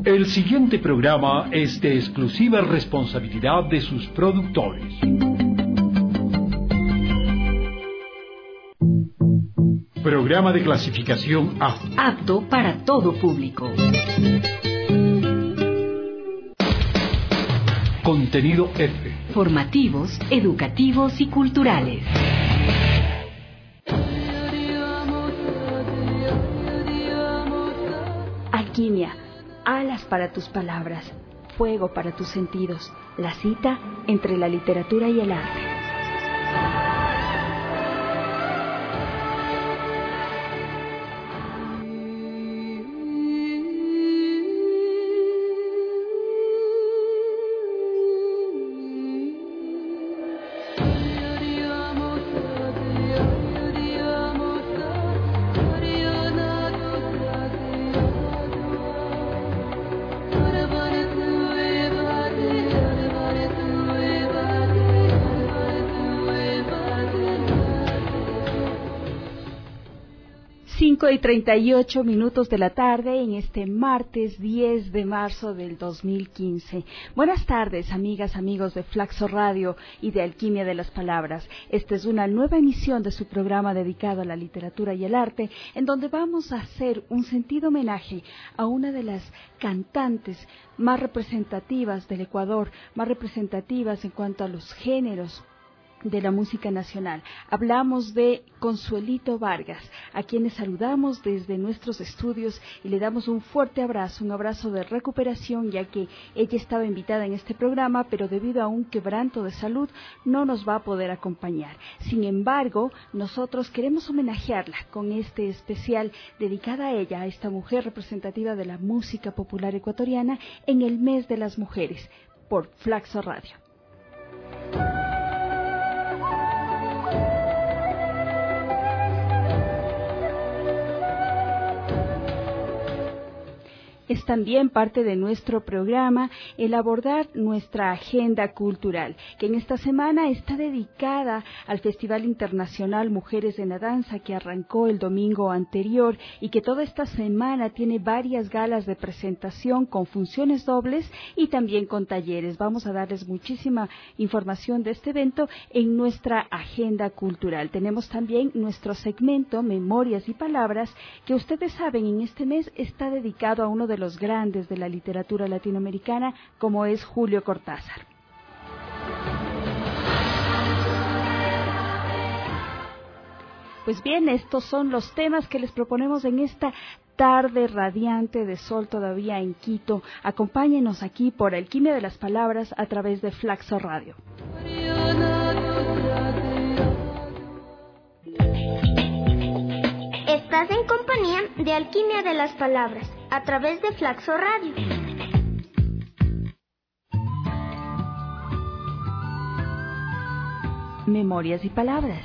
El siguiente programa es de exclusiva responsabilidad de sus productores. Programa de clasificación A. Apto para todo público. Contenido F. Formativos, educativos y culturales. Alquimia, alas para tus palabras, fuego para tus sentidos, la cita entre la literatura y el arte. Y 38 minutos de la tarde en este martes 10 de marzo del 2015. Buenas tardes, amigas, amigos de Flaxo Radio y de Alquimia de las Palabras. Esta es una nueva emisión de su programa dedicado a la literatura y el arte, en donde vamos a hacer un sentido homenaje a una de las cantantes más representativas del Ecuador, más representativas en cuanto a los géneros de la música nacional. Hablamos de Consuelito Vargas, a quienes saludamos desde nuestros estudios y le damos un fuerte abrazo, un abrazo de recuperación, ya que ella estaba invitada en este programa, pero debido a un quebranto de salud no nos va a poder acompañar. Sin embargo, nosotros queremos homenajearla con este especial dedicada a ella, a esta mujer representativa de la música popular ecuatoriana en el mes de las mujeres, por Flaxo Radio. Es también parte de nuestro programa el abordar nuestra agenda cultural, que en esta semana está dedicada al Festival Internacional Mujeres en la Danza, que arrancó el domingo anterior y que toda esta semana tiene varias galas de presentación con funciones dobles y también con talleres. Vamos a darles muchísima información de este evento en nuestra agenda cultural. Tenemos también nuestro segmento Memorias y Palabras, que ustedes saben en este mes está dedicado a uno de los grandes de la literatura latinoamericana, como es Julio Cortázar. Pues bien, estos son los temas que les proponemos en esta tarde radiante de sol todavía en Quito. Acompáñenos aquí por Alquimia de las Palabras a través de Flaxo Radio. Estás en compañía de Alquimia de las Palabras a través de Flaxo Radio. Memorias y Palabras.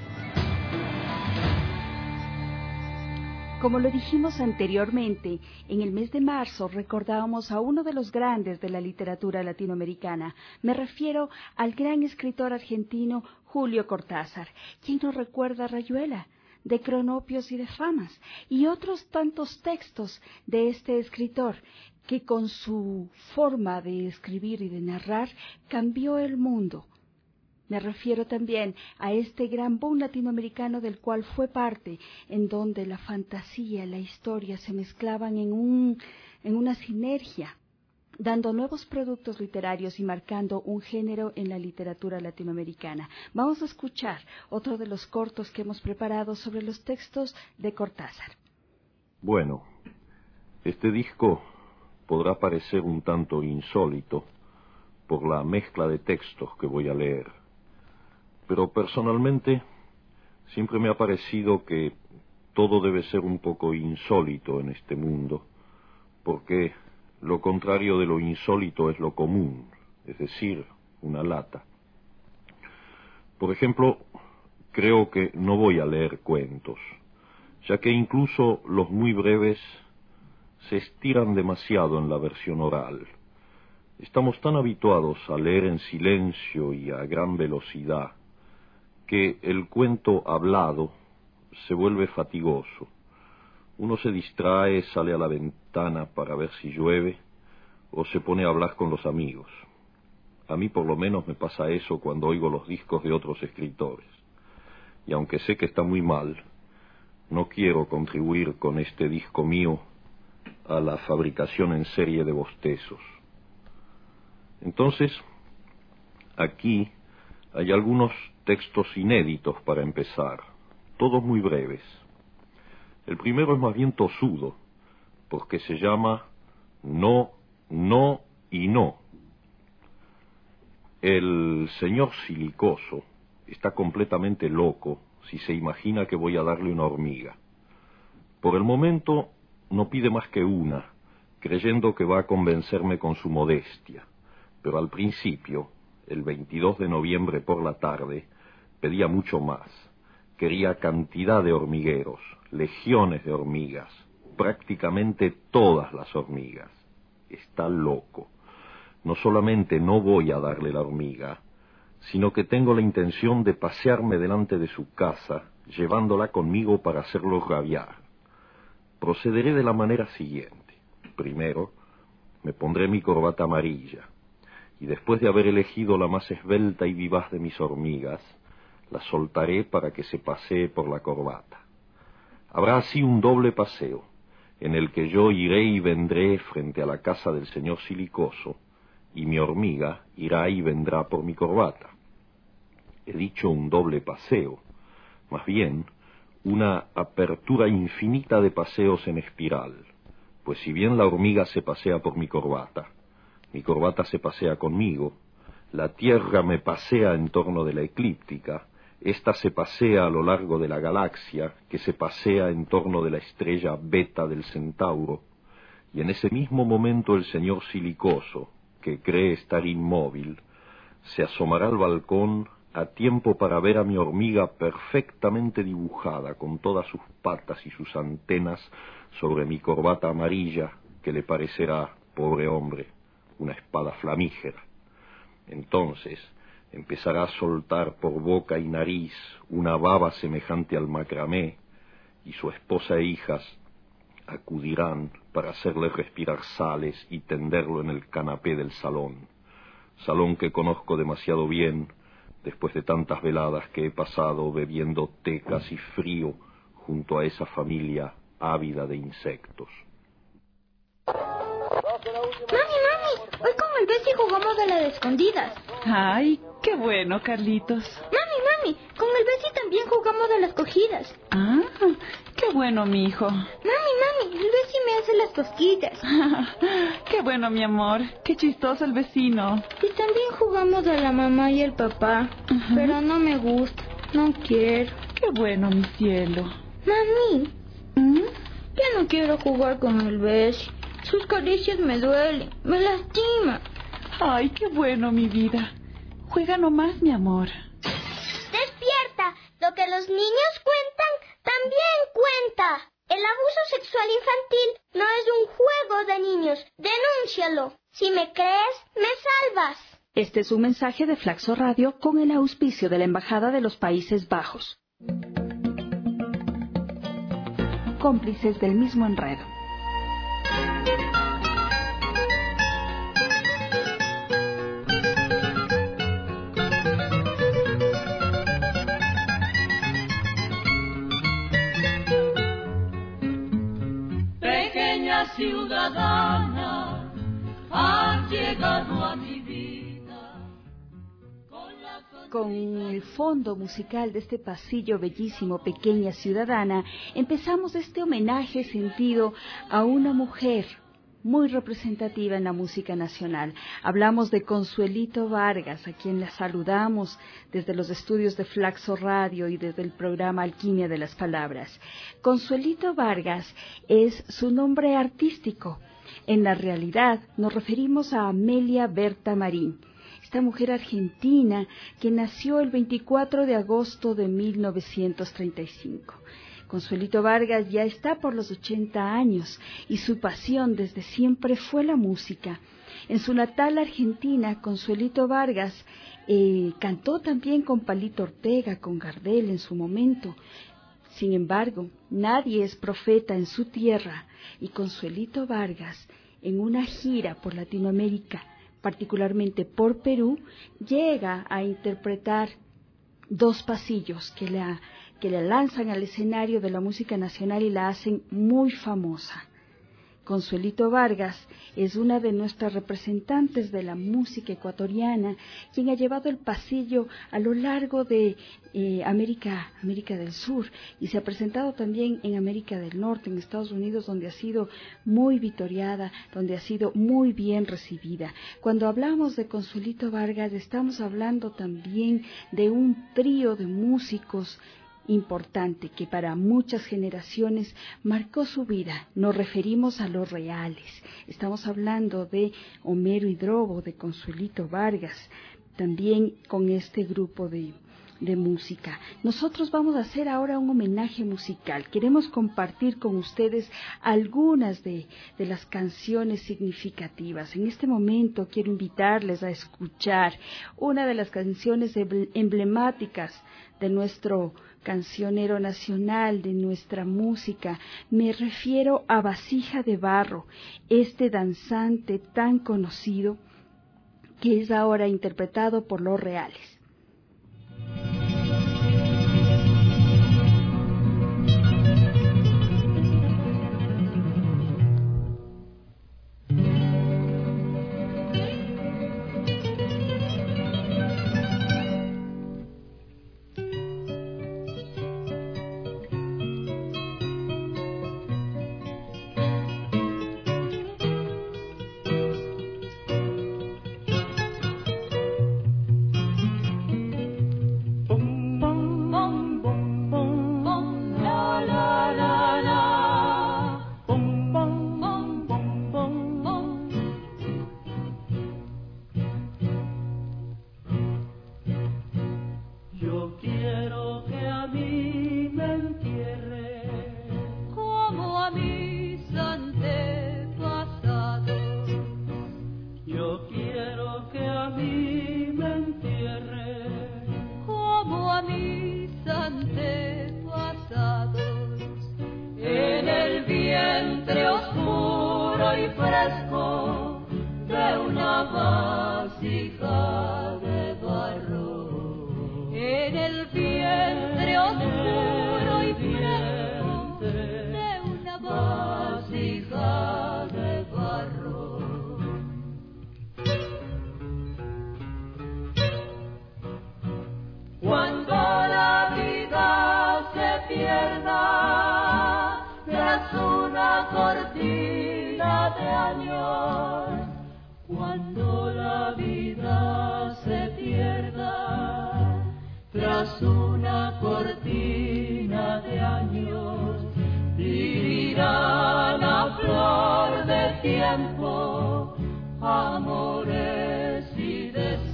Como lo dijimos anteriormente, en el mes de marzo recordábamos a uno de los grandes de la literatura latinoamericana. Me refiero al gran escritor argentino Julio Cortázar. ¿Quién no recuerda a Rayuela, de Cronopios y de Famas, y otros tantos textos de este escritor que con su forma de escribir y de narrar cambió el mundo? Me refiero también a este gran boom latinoamericano del cual fue parte, en donde la fantasía y la historia se mezclaban en una sinergia, dando nuevos productos literarios y marcando un género en la literatura latinoamericana. Vamos a escuchar otro de los cortos que hemos preparado sobre los textos de Cortázar. Bueno, este disco podrá parecer un tanto insólito por la mezcla de textos que voy a leer, pero personalmente siempre me ha parecido que todo debe ser un poco insólito en este mundo, porque lo contrario de lo insólito es lo común, es decir, una lata. Por ejemplo, creo que no voy a leer cuentos, ya que incluso los muy breves se estiran demasiado en la versión oral. Estamos tan habituados a leer en silencio y a gran velocidad que el cuento hablado se vuelve fatigoso. Uno se distrae, sale a la ventana para ver si llueve o se pone a hablar con los amigos. A mí por lo menos me pasa eso cuando oigo los discos de otros escritores. Y aunque sé que está muy mal, no quiero contribuir con este disco mío a la fabricación en serie de bostezos. Entonces, aquí hay algunos textos inéditos para empezar, todos muy breves. El primero es más bien tosudo, porque se llama No, No y No. El señor Silicoso está completamente loco si se imagina que voy a darle una hormiga. Por el momento no pide más que una, creyendo que va a convencerme con su modestia, pero al principio, el 22 de noviembre por la tarde, pedía mucho más. Quería cantidad de hormigueros, legiones de hormigas, prácticamente todas las hormigas. Está loco. No solamente no voy a darle la hormiga, sino que tengo la intención de pasearme delante de su casa, llevándola conmigo para hacerlo rabiar. Procederé de la manera siguiente. Primero, me pondré mi corbata amarilla, y después de haber elegido la más esbelta y vivaz de mis hormigas, la soltaré para que se pasee por la corbata. Habrá así un doble paseo, en el que yo iré y vendré frente a la casa del señor Silicoso, y mi hormiga irá y vendrá por mi corbata. He dicho un doble paseo, más bien una apertura infinita de paseos en espiral, pues si bien la hormiga se pasea por mi corbata se pasea conmigo, la Tierra me pasea en torno de la eclíptica, ésta se pasea a lo largo de la galaxia, que se pasea en torno de la estrella Beta del Centauro, y en ese mismo momento el señor Silicoso, que cree estar inmóvil, se asomará al balcón a tiempo para ver a mi hormiga perfectamente dibujada, con todas sus patas y sus antenas, sobre mi corbata amarilla, que le parecerá, pobre hombre, una espada flamígera. Entonces empezará a soltar por boca y nariz una baba semejante al macramé, y su esposa e hijas acudirán para hacerle respirar sales y tenderlo en el canapé del salón que conozco demasiado bien después de tantas veladas que he pasado bebiendo té casi frío junto a esa familia ávida de insectos. Mami, hoy con el Bessie jugamos a las escondidas. Ay, qué bueno, Carlitos. Mami, con el Bessie también jugamos a las cogidas. Ah, qué bueno, mi hijo. Mami, el Bessie me hace las cosquillas. Qué bueno, mi amor. Qué chistoso el vecino. Y también jugamos a la mamá y el papá. Pero no me gusta, no quiero. Qué bueno, mi cielo. Mami, ya no quiero jugar con el Bessie. Sus caricias me duelen, me lastiman. Ay, qué bueno, mi vida. Juega nomás, mi amor. ¡Despierta! Lo que los niños cuentan, también cuenta. El abuso sexual infantil no es un juego de niños. Denúncialo. Si me crees, me salvas. Este es un mensaje de Flaxo Radio con el auspicio de la Embajada de los Países Bajos. Cómplices del mismo enredo. Ciudadana, has llegado a mi vida. Con el fondo musical de este pasillo bellísimo, Pequeña Ciudadana, empezamos este homenaje sentido a una mujer muy representativa en la música nacional. Hablamos de Consuelito Vargas, a quien la saludamos desde los estudios de Flaxo Radio y desde el programa Alquimia de las Palabras. Consuelito Vargas es su nombre artístico. En la realidad nos referimos a Amelia Berta Marín, esta mujer argentina que nació el 24 de agosto de 1935. Consuelito Vargas ya está por los 80 años y su pasión desde siempre fue la música. En su natal Argentina, Consuelito Vargas cantó también con Palito Ortega, con Gardel en su momento. Sin embargo, nadie es profeta en su tierra y Consuelito Vargas en una gira por Latinoamérica, particularmente por Perú, llega a interpretar dos pasillos que le lanzan al escenario de la música nacional y la hacen muy famosa. Consuelito Vargas es una de nuestras representantes de la música ecuatoriana, quien ha llevado el pasillo a lo largo de América del Sur, y se ha presentado también en América del Norte, en Estados Unidos, donde ha sido muy vitoreada, donde ha sido muy bien recibida. Cuando hablamos de Consuelito Vargas, estamos hablando también de un trío de músicos importante que para muchas generaciones marcó su vida. Nos referimos a Los Reales. Estamos hablando de Homero Hidrobo, de Consuelito Vargas, también con este grupo de música. Nosotros vamos a hacer ahora un homenaje musical. Queremos compartir con ustedes algunas de las canciones significativas. En este momento quiero invitarles a escuchar una de las canciones emblemáticas de nuestro cancionero nacional, de nuestra música. Me refiero a Vasija de Barro, este danzante tan conocido que es ahora interpretado por Los Reales. Cuando la vida se pierda tras una cortina de años, vivirán a flor de tiempo amores y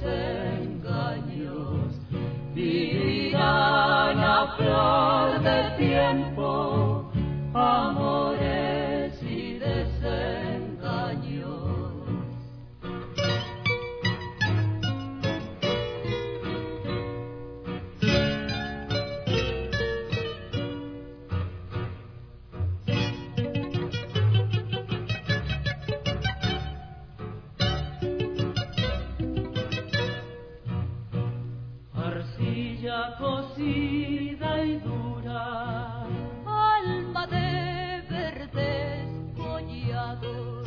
desengaños. Vivirán a flor de tiempo amores y desengaños. Cocida y dura, alma de verdes collados.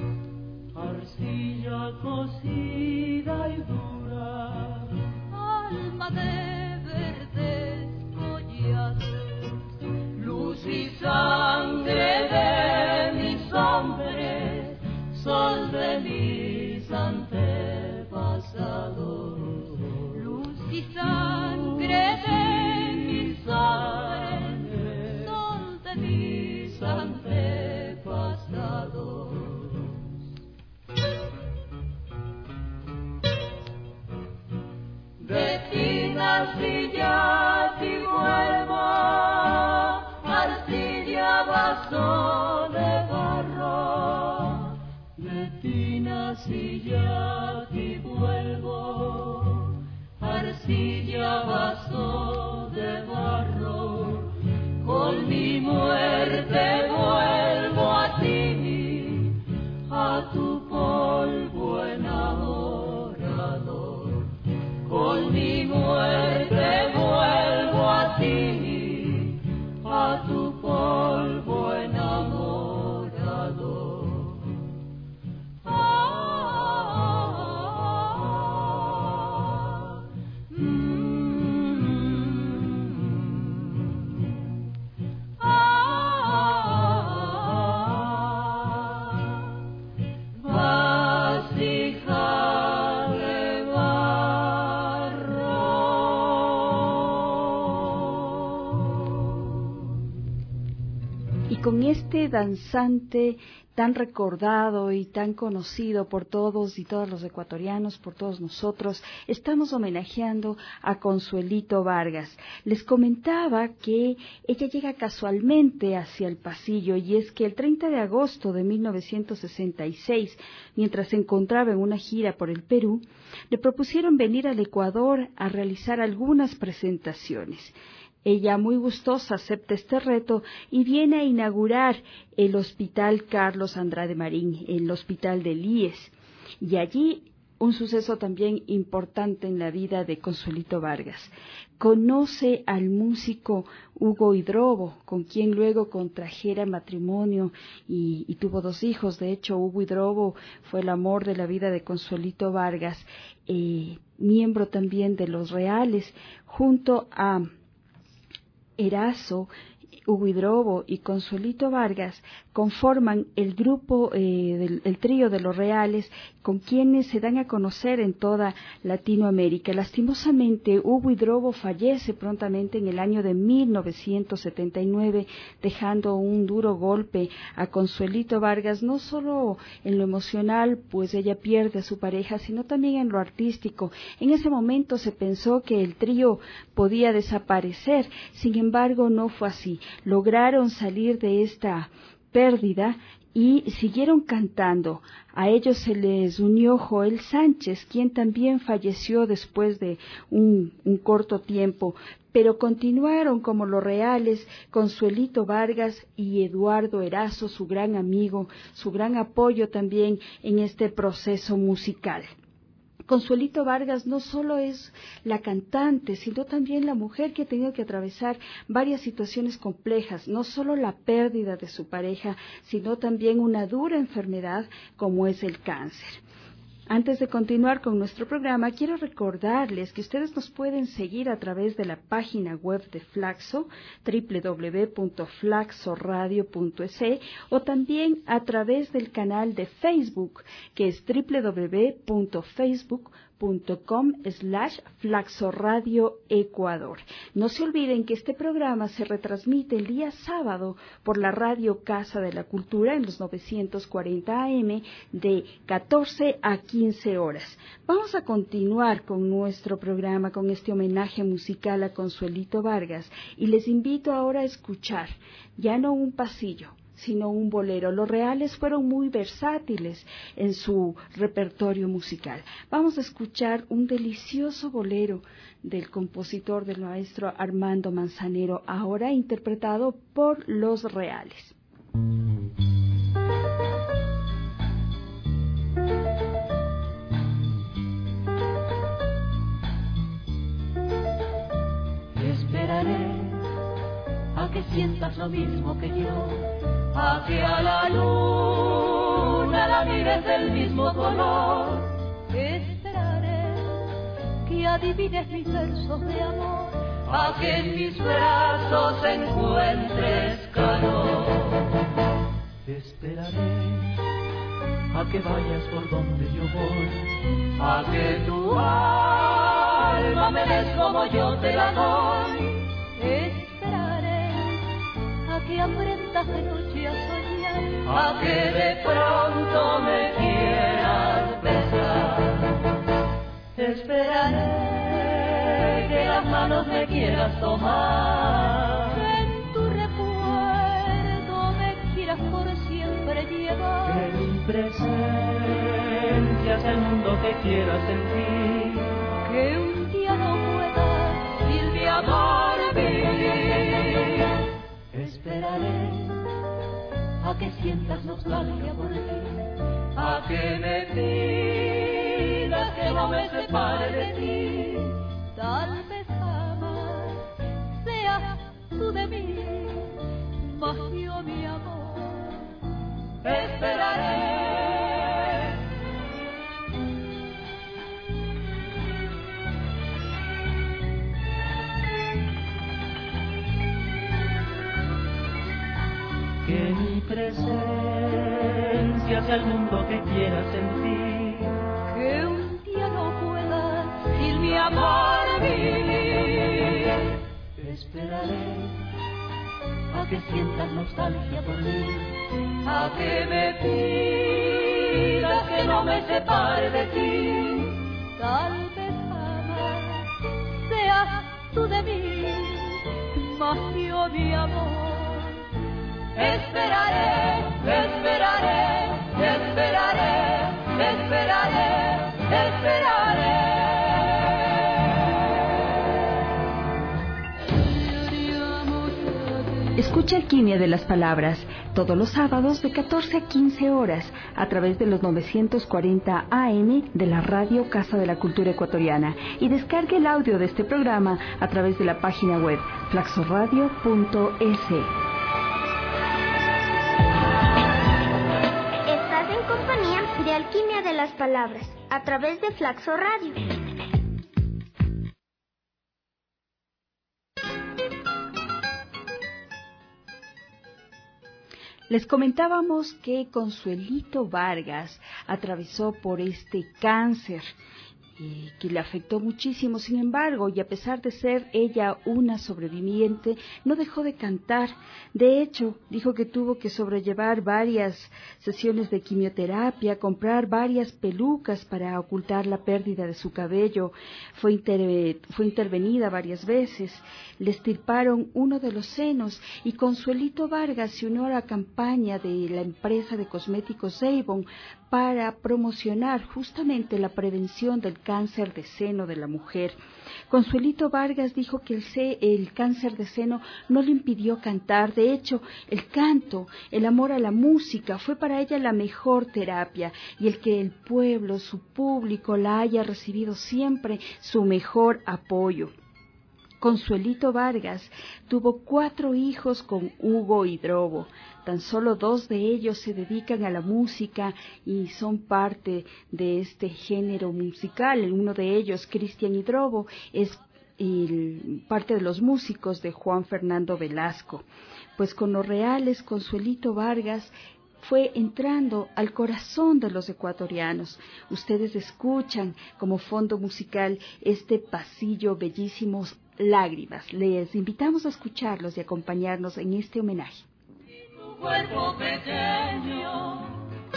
Arcilla cocida y dura, alma de verdes collados. Luz y sangre de mis hombres, sol de mis antepasados. Luz y sangre de mis hombres, sol de mis antepasados. De ti nací ya, ti vuelvo, arcilla vaso de barro. De ti nací ya, ti vuelvo, arcilla vaso de barro. Con mi muerte vuelvo a ti, a con este danzante tan recordado y tan conocido por todos y todas los ecuatorianos, por todos nosotros, estamos homenajeando a Consuelito Vargas. Les comentaba que ella llega casualmente hacia el pasillo, y es que el 30 de agosto de 1966, mientras se encontraba en una gira por el Perú, le propusieron venir al Ecuador a realizar algunas presentaciones. Ella, muy gustosa, acepta este reto y viene a inaugurar el Hospital Carlos Andrade Marín, el Hospital del IES. Y allí un suceso también importante en la vida de Consuelito Vargas. Conoce al músico Hugo Hidrobo, con quien luego contrajera matrimonio y tuvo 2 hijos. De hecho, Hugo Hidrobo fue el amor de la vida de Consuelito Vargas, miembro también de Los Reales, junto a Erazo, Hugo Hidrobo y Consuelito Vargas conforman el grupo, el trío de Los Reales, con quienes se dan a conocer en toda Latinoamérica. Lastimosamente, Hugo Hidrobo fallece prontamente en el año de 1979, dejando un duro golpe a Consuelito Vargas, no solo en lo emocional, pues ella pierde a su pareja, sino también en lo artístico. En ese momento se pensó que el trío podía desaparecer, sin embargo no fue así. Lograron salir de esta pérdida y siguieron cantando. A ellos se les unió Joel Sánchez, quien también falleció después de un corto tiempo, pero continuaron como Los Reales, Consuelito Vargas y Eduardo Erazo, su gran amigo, su gran apoyo también en este proceso musical. Consuelito Vargas no solo es la cantante, sino también la mujer que ha tenido que atravesar varias situaciones complejas, no solo la pérdida de su pareja, sino también una dura enfermedad como es el cáncer. Antes de continuar con nuestro programa, quiero recordarles que ustedes nos pueden seguir a través de la página web de Flaxo, www.flaxoradio.es, o también a través del canal de Facebook, que es www.facebook.com/FlaxoRadioEcuador. No se olviden que este programa se retransmite el día sábado por la Radio Casa de la Cultura en los 940 AM de 14 a 15 horas. Vamos a continuar con nuestro programa, con este homenaje musical a Consuelito Vargas, y les invito ahora a escuchar, ya no un pasillo, sino un bolero. Los Reales fueron muy versátiles en su repertorio musical. Vamos a escuchar un delicioso bolero del compositor, del maestro Armando Manzanero, ahora interpretado por Los Reales. Esperaré a que sientas lo mismo que yo, a que a la luna la mires del mismo color. Esperaré que adivines mis versos de amor, a que en mis brazos encuentres calor. Esperaré a que vayas por donde yo voy, a que tu alma me des como yo te la doy. Que aprendas de noche a soñar, a que de pronto me quieras besar. Esperaré que las manos me quieras tomar, que en tu recuerdo me quieras por siempre llevar, que mi presencia sea el mundo que quieras sentir, que un día no pueda sin mi amor vivir. Esperaré a que sientas nostalgia por ti, a que me pidas que no me separe de ti. Tal vez jamás seas tú de mí, mas yo mi amor esperaré. Que mi presencia sea el mundo que quieras sentir, que un día no pueda sin mi amor vivir. Esperaré a a que sientas nostalgia por mí, a que me pidas que no me separe de ti. Tal vez jamás seas tú de mí, mas yo mi amor esperaré, esperaré, esperaré, esperaré, esperaré. Escucha Alquimia de las Palabras todos los sábados de 14 a 15 horas a través de los 940 AM de la Radio Casa de la Cultura Ecuatoriana y descargue el audio de este programa a través de la página web flaxoradio.es. Estás en compañía de Alquimia de las Palabras a través de Flaxo Radio. Les comentábamos que Consuelito Vargas atravesó por este cáncer que le afectó muchísimo. Sin embargo, y a pesar de ser ella una sobreviviente, no dejó de cantar. De hecho, dijo que tuvo que sobrellevar varias sesiones de quimioterapia, comprar varias pelucas para ocultar la pérdida de su cabello. Fue intervenida varias veces. Le extirparon uno de los senos y Consuelito Vargas se unió a la campaña de la empresa de cosméticos Avon para promocionar justamente la prevención del cáncer de seno de la mujer. Consuelito Vargas dijo que el cáncer de seno no le impidió cantar. De hecho, el canto, el amor a la música fue para ella la mejor terapia, y el que el pueblo, su público, la haya recibido siempre su mejor apoyo. Consuelito Vargas tuvo 4 hijos con Hugo Hidrobo. Tan solo 2 de ellos se dedican a la música y son parte de este género musical. Uno de ellos, Cristian Hidrobo, es parte de los músicos de Juan Fernando Velasco. Pues con los reales, Consuelito Vargas fue entrando al corazón de los ecuatorianos. Ustedes escuchan como fondo musical este pasillo bellísimo, Lágrimas. Les invitamos a escucharlos y acompañarnos en este homenaje. Tu cuerpo pequeño.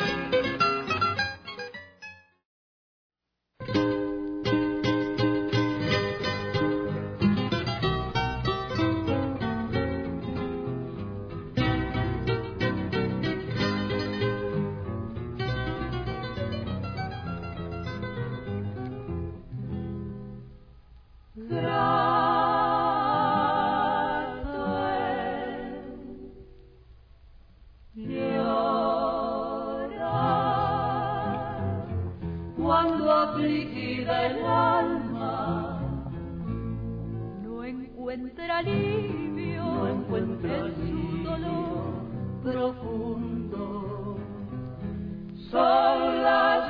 Cuando afligida el alma no encuentra alivio, en su dolor profundo, son las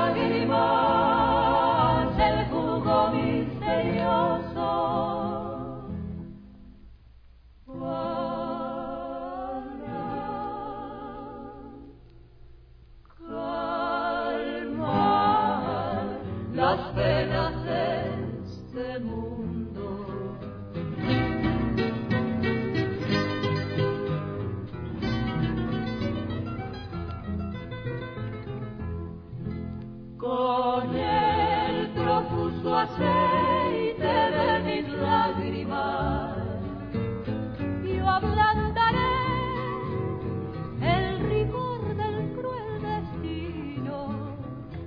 lágrimas el jugo misterioso. Las penas de este mundo. Con el profuso aceite de mis lágrimas yo ablandaré el rigor del cruel destino.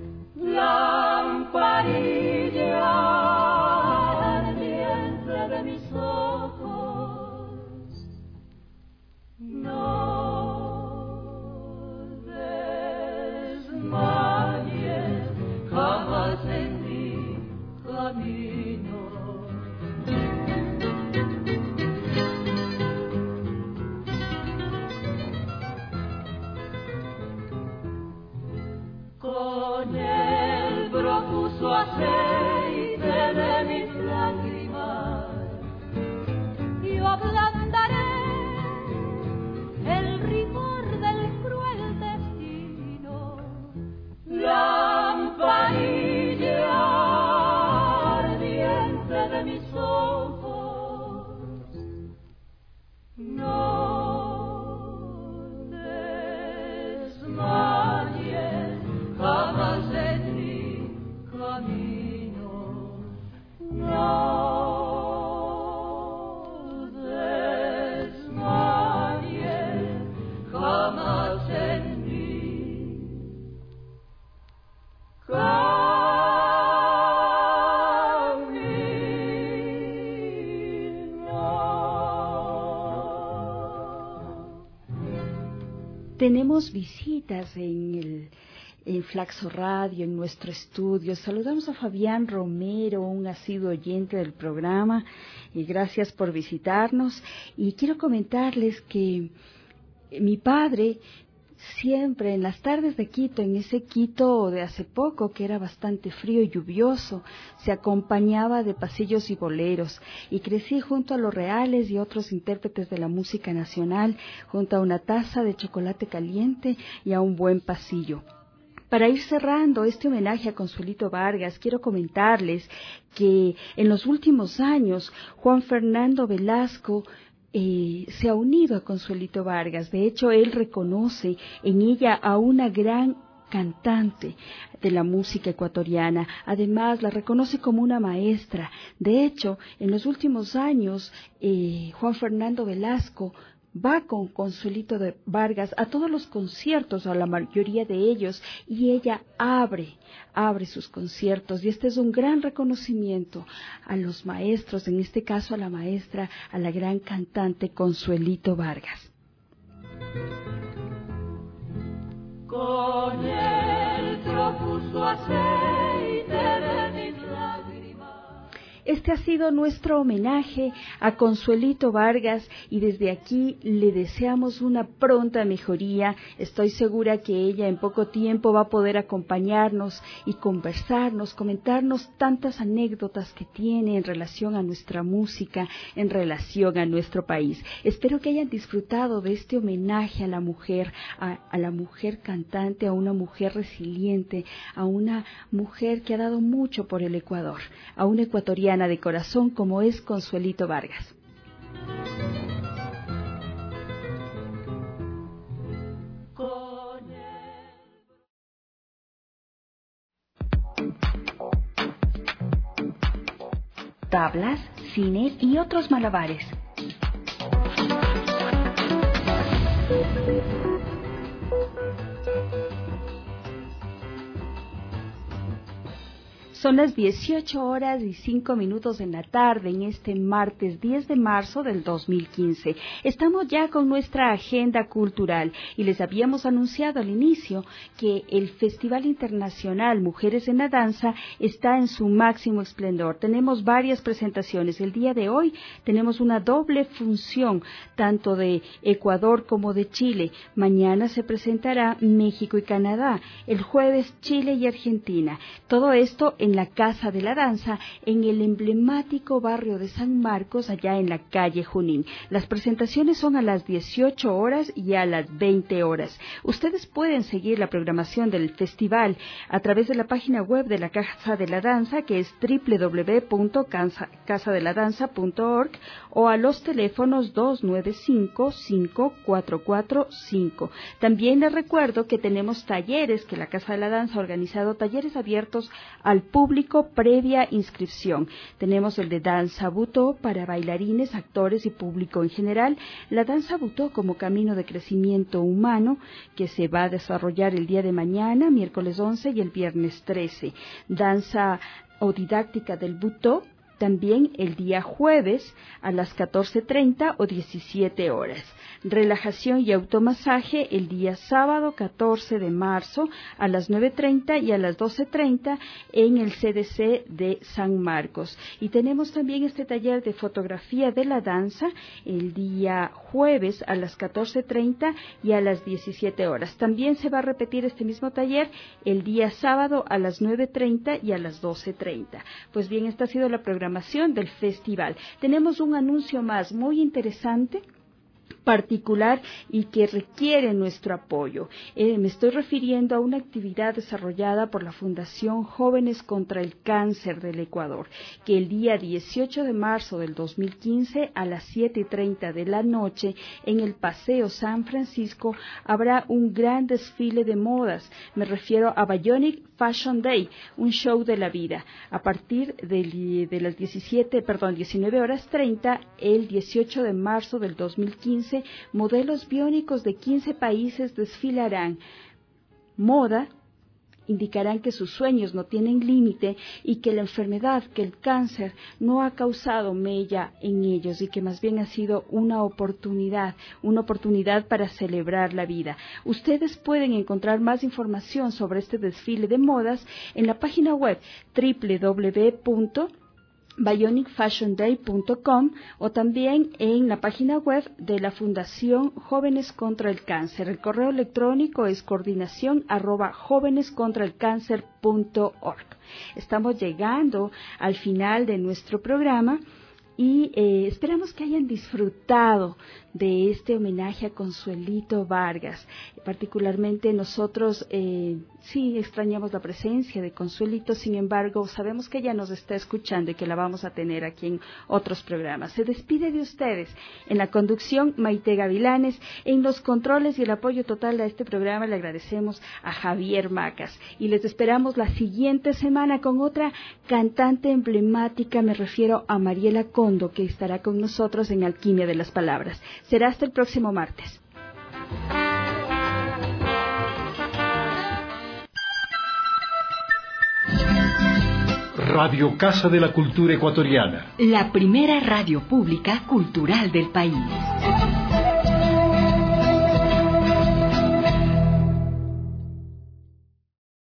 Lamparilla ardiente de mis ojos, no desmayes jamás en mi camino. Con el profuso aceite de mis lágrimas yo ablandaré el rigor del cruel destino. Lamparilla ardiente de mis ojos, no Tenemos visitas en Flaxo Radio, en nuestro estudio. Saludamos a Fabián Romero, un asiduo oyente del programa, y gracias por visitarnos. Y quiero comentarles que mi padre siempre en las tardes de Quito, en ese Quito de hace poco que era bastante frío y lluvioso, se acompañaba de pasillos y boleros, y crecí junto a los Reales y otros intérpretes de la música nacional, junto a una taza de chocolate caliente y a un buen pasillo. Para ir cerrando este homenaje a Consuelito Vargas, quiero comentarles que en los últimos años Juan Fernando Velasco se ha unido a Consuelito Vargas. De hecho, él reconoce en ella a una gran cantante de la música ecuatoriana. Además, la reconoce como una maestra. De hecho, en los últimos años, Juan Fernando Velasco va con Consuelito de Vargas a todos los conciertos, a la mayoría de ellos, y ella abre sus conciertos, y este es un gran reconocimiento a los maestros, en este caso a la maestra, a la gran cantante Consuelito Vargas. Con el profuso aceite de mis lágrimas. Este ha sido nuestro homenaje a Consuelito Vargas, y desde aquí le deseamos una pronta mejoría. Estoy segura que ella en poco tiempo va a poder acompañarnos y conversarnos, comentarnos tantas anécdotas que tiene en relación a nuestra música, en relación a nuestro país. Espero que hayan disfrutado de este homenaje a la mujer, a la mujer cantante, a una mujer resiliente, a una mujer que ha dado mucho por el Ecuador, a una ecuatoriana de corazón como es Consuelito Vargas. Tablas, cine y otros malabares. Son las 18:05 en la tarde en este martes 10 de marzo del 2015. Estamos ya con nuestra agenda cultural y les habíamos anunciado al inicio que el Festival Internacional Mujeres en la Danza está en su máximo esplendor. Tenemos varias presentaciones. El día de hoy tenemos una doble función, tanto de Ecuador como de Chile. Mañana se presentará México y Canadá. El jueves Chile y Argentina. Todo esto en la Casa de la Danza, en el emblemático barrio de San Marcos, allá en la calle Junín. Las presentaciones son a las 18 horas y a las 20 horas. Ustedes pueden seguir la programación del festival a través de la página web de la Casa de la Danza, que es www.casadeladanza.org, o a los teléfonos 295-5445. También les recuerdo que tenemos talleres, que la Casa de la Danza ha organizado talleres abiertos al público previa inscripción. Tenemos el de danza butó para bailarines, actores y público en general, la danza butó como camino de crecimiento humano, que se va a desarrollar el día de mañana, miércoles 11 y el viernes 13. Danza o didáctica del butó, también el día jueves a las 14:30 o 17 horas. Relajación y automasaje el día sábado 14 de marzo a las 9:30 y a las 12:30 en el CDC de San Marcos. Y tenemos también este taller de fotografía de la danza el día jueves a las 14:30 y a las 17 horas. También se va a repetir este mismo taller el día sábado a las 9:30 y a las 12:30. Pues bien, esta ha sido la programación del festival. Tenemos un anuncio más muy interesante, particular y que requiere nuestro apoyo. Me estoy refiriendo a una actividad desarrollada por la Fundación Jóvenes contra el Cáncer del Ecuador, que el día 18 de marzo del 2015 a las 7:30 de la noche en el Paseo San Francisco habrá un gran desfile de modas. Me refiero a Bionic Fashion Day, un show de la vida. A partir de las 19:30 el 18 de marzo del 2015, modelos biónicos de 15 países desfilarán. Moda, indicarán que sus sueños no tienen límite y que la enfermedad, que el cáncer, no ha causado mella en ellos y que más bien ha sido una oportunidad para celebrar la vida. Ustedes pueden encontrar más información sobre este desfile de modas en la página web www.bionicfashionday.com o también en la página web de la Fundación Jóvenes contra el Cáncer. El correo electrónico es coordinación@jovenescontraelcáncer.org. Estamos llegando al final de nuestro programa y esperamos que hayan disfrutado de este homenaje a Consuelito Vargas. Particularmente nosotros sí extrañamos la presencia de Consuelito, sin embargo sabemos que ella nos está escuchando y que la vamos a tener aquí en otros programas. Se despide de ustedes en la conducción Maite Gavilanes, en los controles y el apoyo total a este programa le agradecemos a Javier Macas y les esperamos la siguiente semana con otra cantante emblemática, me refiero a Mariela Condo, que estará con nosotros en Alquimia de las Palabras. Será hasta el próximo martes. Radio Casa de la Cultura Ecuatoriana. La primera radio pública cultural del país.